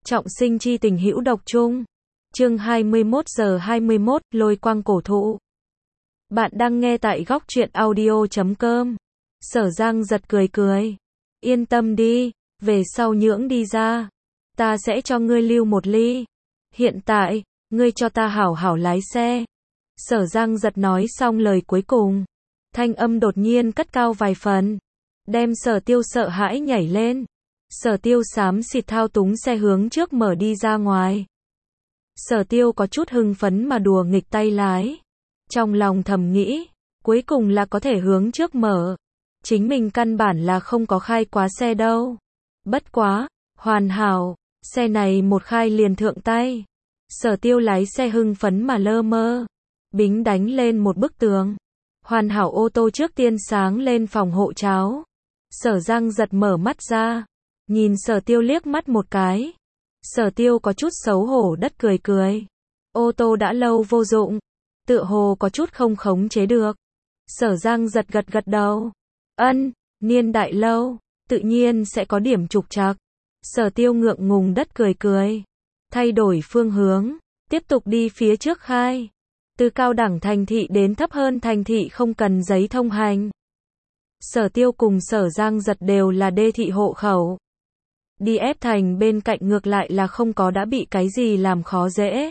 Trọng sinh chi tình hữu độc chung. Chương 21:21, lôi quang cổ thụ. Bạn đang nghe tại góc truyện audio.com. Sở Giang giật cười cười. Yên tâm đi, về sau nhưỡng đi ra, ta sẽ cho ngươi lưu một ly. Hiện tại, ngươi cho ta hảo hảo lái xe. Sở Giang giật nói xong lời cuối cùng, thanh âm đột nhiên cất cao vài phần, đem Sở Tiêu sợ hãi nhảy lên. Sở Tiêu xám xịt thao túng xe hướng trước mở đi ra ngoài. Sở Tiêu có chút hưng phấn mà đùa nghịch tay lái. Trong lòng thầm nghĩ, cuối cùng là có thể hướng trước mở. Chính mình căn bản là không có khai quá xe đâu. Bất quá, hoàn hảo, xe này một khai liền thượng tay. Sở Tiêu lái xe hưng phấn mà lơ mơ, bính đánh lên một bức tường. Hoàn hảo ô tô trước tiên sáng lên phòng hộ cháo. Sở Giang giật mở mắt ra, nhìn Sở Tiêu liếc mắt một cái. Sở Tiêu có chút xấu hổ đất cười cười. Ô tô đã lâu vô dụng, tựa hồ có chút không khống chế được. Sở Giang giật gật gật đầu. Ân, niên đại lâu, tự nhiên sẽ có điểm trục trặc. Sở Tiêu ngượng ngùng đất cười cười. Thay đổi phương hướng, tiếp tục đi phía trước khai. Từ cao đẳng thành thị đến thấp hơn thành thị không cần giấy thông hành. Sở Tiêu cùng Sở Giang giật đều là đê thị hộ khẩu. Đi ép thành bên cạnh ngược lại là không có đã bị cái gì làm khó dễ.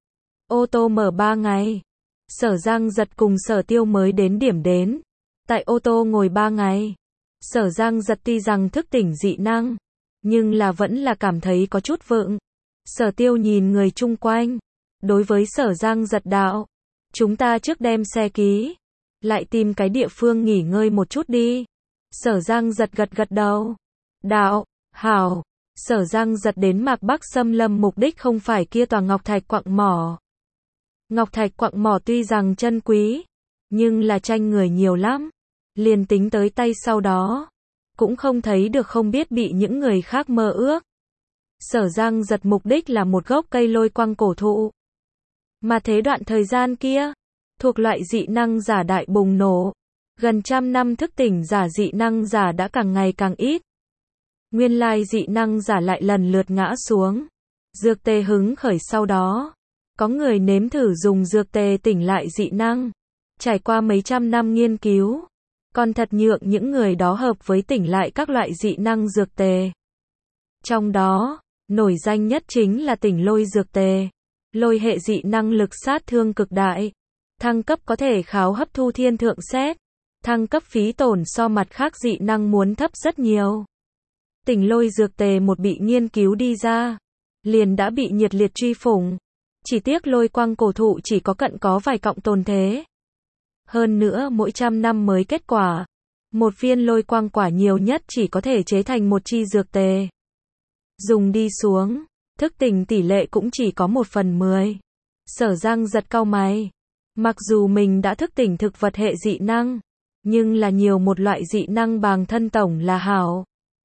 Ô tô mở 3 ngày. Sở Giang giật cùng Sở Tiêu mới đến điểm đến. Tại ô tô ngồi 3 ngày. Sở Giang giật tuy rằng thức tỉnh dị năng, nhưng là vẫn là cảm thấy có chút vượng. Sở Tiêu nhìn người chung quanh. Đối với Sở Giang giật đạo, chúng ta trước đem xe ký, lại tìm cái địa phương nghỉ ngơi một chút đi. Sở Giang giật gật gật đầu. Đạo, hảo. Sở Giang giật đến Mạc Bắc xâm lâm mục đích không phải kia tòa ngọc thạch quặng mỏ. Ngọc thạch quặng mỏ tuy rằng chân quý, nhưng là tranh người nhiều lắm. Liền tính tới tay sau đó, cũng không thấy được không biết bị những người khác mơ ước. Sở Giang giật mục đích là một gốc cây lôi quang cổ thụ. Mà thế đoạn thời gian kia, thuộc loại dị năng giả đại bùng nổ. Gần 100 năm thức tỉnh giả dị năng giả đã càng ngày càng ít. Nguyên lai dị năng giả lại lần lượt ngã xuống. Dược tề hứng khởi sau đó, có người nếm thử dùng dược tề tỉnh lại dị năng. Trải qua mấy trăm năm nghiên cứu, còn thật nhượng những người đó hợp với tỉnh lại các loại dị năng dược tề. Trong đó, nổi danh nhất chính là tỉnh lôi dược tề. Lôi hệ dị năng lực sát thương cực đại. Thăng cấp có thể kháo hấp thu thiên thượng xét. Thăng cấp phí tổn so mặt khác dị năng muốn thấp rất nhiều. Tỉnh lôi dược tề một bị nghiên cứu đi ra, liền đã bị nhiệt liệt truy phủng. Chỉ tiếc lôi quang cổ thụ chỉ có cận có vài cọng tồn thế. Hơn nữa mỗi 100 năm mới kết quả. Một viên lôi quang quả nhiều nhất chỉ có thể chế thành một chi dược tề. Dùng đi xuống, thức tỉnh tỷ lệ cũng chỉ có 1/10. Sở Giang giật cau mày. Mặc dù mình đã thức tỉnh thực vật hệ dị năng, nhưng là nhiều một loại dị năng bằng thân tổng là hảo.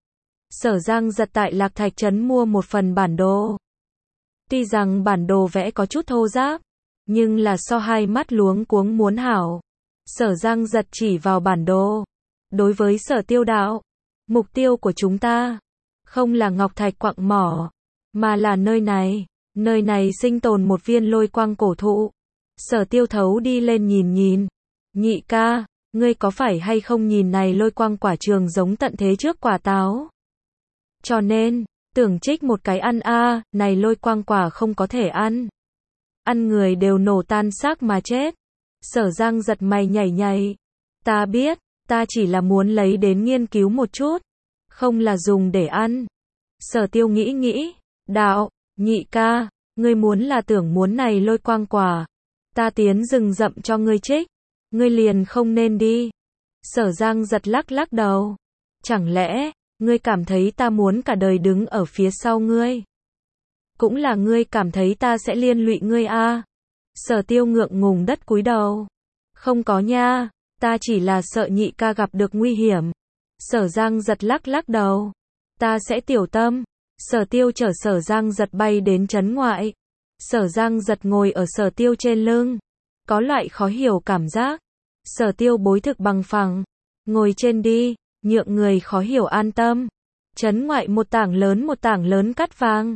Sở Giang giật tại Lạc Thạch Trấn mua một phần bản đồ. Tuy rằng bản đồ vẽ có chút thô ráp, nhưng là so hai mắt luống cuống muốn hảo. Sở Giang giật chỉ vào bản đồ. Đối với Sở Tiêu đạo, mục tiêu của chúng ta không là ngọc thạch quặng mỏ, mà là nơi này. Nơi này sinh tồn một viên lôi quang cổ thụ. Sở Tiêu thấu đi lên nhìn. Nhị ca, ngươi có phải hay không nhìn này lôi quang quả trường giống tận thế trước quả táo? Cho nên, tưởng trích một cái ăn a, này lôi quang quả không có thể ăn. Ăn người đều nổ tan xác mà chết. Sở Giang giật mày nhảy. Ta biết, ta chỉ là muốn lấy đến nghiên cứu một chút, không là dùng để ăn. Sở Tiêu nghĩ, đạo, nhị ca, ngươi muốn là tưởng muốn này lôi quang quả, ta tiến rừng rậm cho ngươi trích, ngươi liền không nên đi. Sở Giang giật lắc đầu. Chẳng lẽ, ngươi cảm thấy ta muốn cả đời đứng ở phía sau ngươi? Cũng là ngươi cảm thấy ta sẽ liên lụy ngươi a? Sở Tiêu ngượng ngùng đất cúi đầu. Không có nha, ta chỉ là sợ nhị ca gặp được nguy hiểm. Sở Giang giật lắc đầu. Ta sẽ tiểu tâm. Sở Tiêu chở Sở Giang giật bay đến trấn ngoại. Sở Giang giật ngồi ở Sở Tiêu trên lưng. Có loại khó hiểu cảm giác. Sở Tiêu bối thực bằng phẳng. Ngồi trên đi, nhượng người khó hiểu an tâm. Trấn ngoại một tảng lớn cát vàng.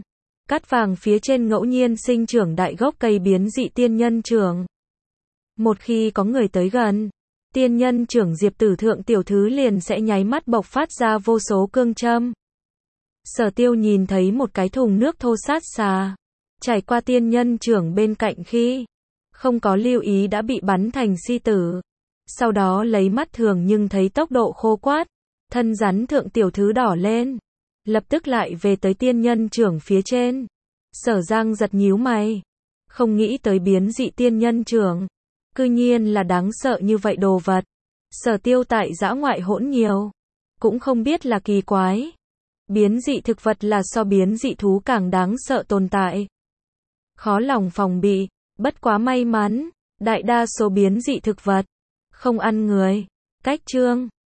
Cát vàng phía trên ngẫu nhiên sinh trưởng đại gốc cây biến dị tiên nhân trưởng. Một khi có người tới gần, tiên nhân trưởng Diệp Tử Thượng tiểu thứ liền sẽ nháy mắt bộc phát ra vô số cương châm. Sở Tiêu nhìn thấy một cái thùng nước thô sát xà trải qua tiên nhân trưởng bên cạnh khi không có lưu ý đã bị bắn thành si tử. Sau đó lấy mắt thường nhưng thấy tốc độ khô quát, thân rắn thượng tiểu thứ đỏ lên, lập tức lại về tới tiên nhân trưởng phía trên. Sở Giang giật nhíu mày, không nghĩ tới biến dị tiên nhân trưởng, cư nhiên là đáng sợ như vậy đồ vật. Sở Tiêu tại dã ngoại hỗn nhiều, cũng không biết là kỳ quái. Biến dị thực vật là so biến dị thú càng đáng sợ tồn tại. Khó lòng phòng bị, bất quá may mắn, đại đa số biến dị thực vật không ăn người. Cách chương